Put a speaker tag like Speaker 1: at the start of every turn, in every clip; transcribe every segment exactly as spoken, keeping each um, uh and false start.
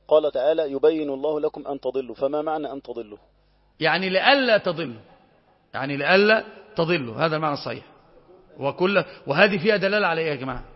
Speaker 1: قال تعالى يبين الله لكم أن تضلوا، فما معنى أن تضلوا؟
Speaker 2: يعني لئلا تضلوا، يعني لئلا تضلوا، هذا المعنى الصحيح. وكل وهذه فيها دلالة على ايه يا جماعة؟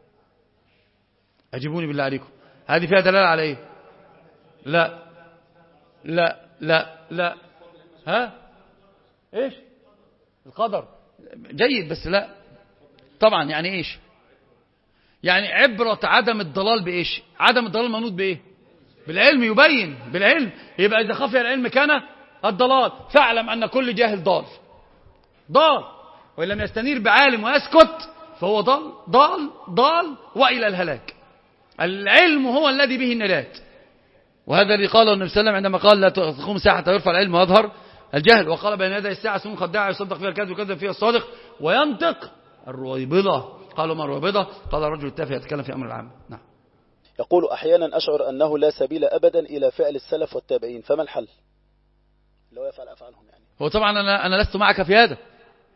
Speaker 2: أجيبوني بالله عليكم، هذه فيها دلالة على ايه؟ لا لا لا لا ها ايش؟ القدر جيد، بس لا طبعا. يعني ايش؟ يعني عبرة عدم الضلال بايش؟ عدم الضلال منوط بايه؟ بالعلم، يبين بالعلم. يبقى إذا خفي العلم كان الضلال، فاعلم أن كل جاهل ضال ضال، وإن لم يستنير بعالم ويسكت فهو ضال ضال ضال وإلى الهلاك. العلم هو الذي به النجاة، وهذا اللي قاله النبي صلى الله عليه وسلم عندما قال لا تقوم ساعة حتى يرفع العلم ويظهر الجهل، وقال بين يدي الساعة سنون خداعة يصدق فيها الكاذب ويكذب فيها الصادق وينطق الرويبضة. قالوا ما الرويبضة؟ قال رجل التافه يتكلم في أمر العام. نعم.
Speaker 1: يقول أحيانا أشعر أنه لا سبيل أبدا إلى فعل السلف والتابعين، فما الحل؟ لو يفعل أفعالهم يعني.
Speaker 2: هو طبعا أنا, أنا لست معك في هذا.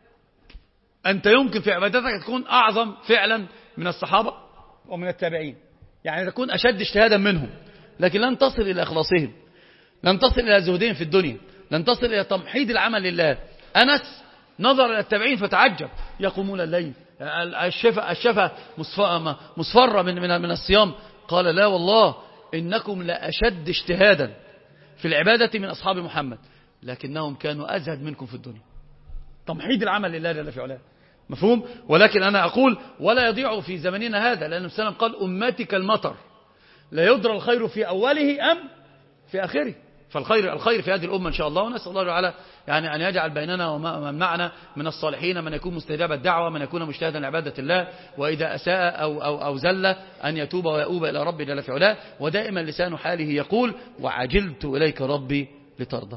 Speaker 2: أنت يمكن في عبادتك تكون أعظم فعلا من الصحابة ومن التابعين، يعني تكون أشد اجتهادا منهم، لكن لن تصل إلى إخلاصهم، لن تصل إلى زهدهم في الدنيا، لن تصل إلى تمحيد العمل لله. أنس نظر إلى التابعين فتعجب، يقومون الليل، الشفة, الشفة مصفرة من, من, من الصيام. قال لا والله إنكم لأشد اجتهادا في العبادة من أصحاب محمد، لكنهم كانوا أزهد منكم في الدنيا. تمحيد العمل لله جل في علاه، مفهوم؟ ولكن أنا أقول ولا يضيع في زمننا هذا، لأن النبي صلى الله عليه وسلم قال أمتي كالمطر لا يدرى الخير في أوله أم في آخره. فالخير الخير في هذه الأمة إن شاء الله، ونسأل الله تعالى يعني أن يجعل بيننا ومن معنا من الصالحين من يكون مستجاب الدعوة، من يكون مجتهدا لعبادة الله، وإذا أساء أو, أو, أو زل أن يتوب ويؤوب إلى ربي جل في علاه، ودائما لسان حاله يقول وعجلت إليك ربي لترضى.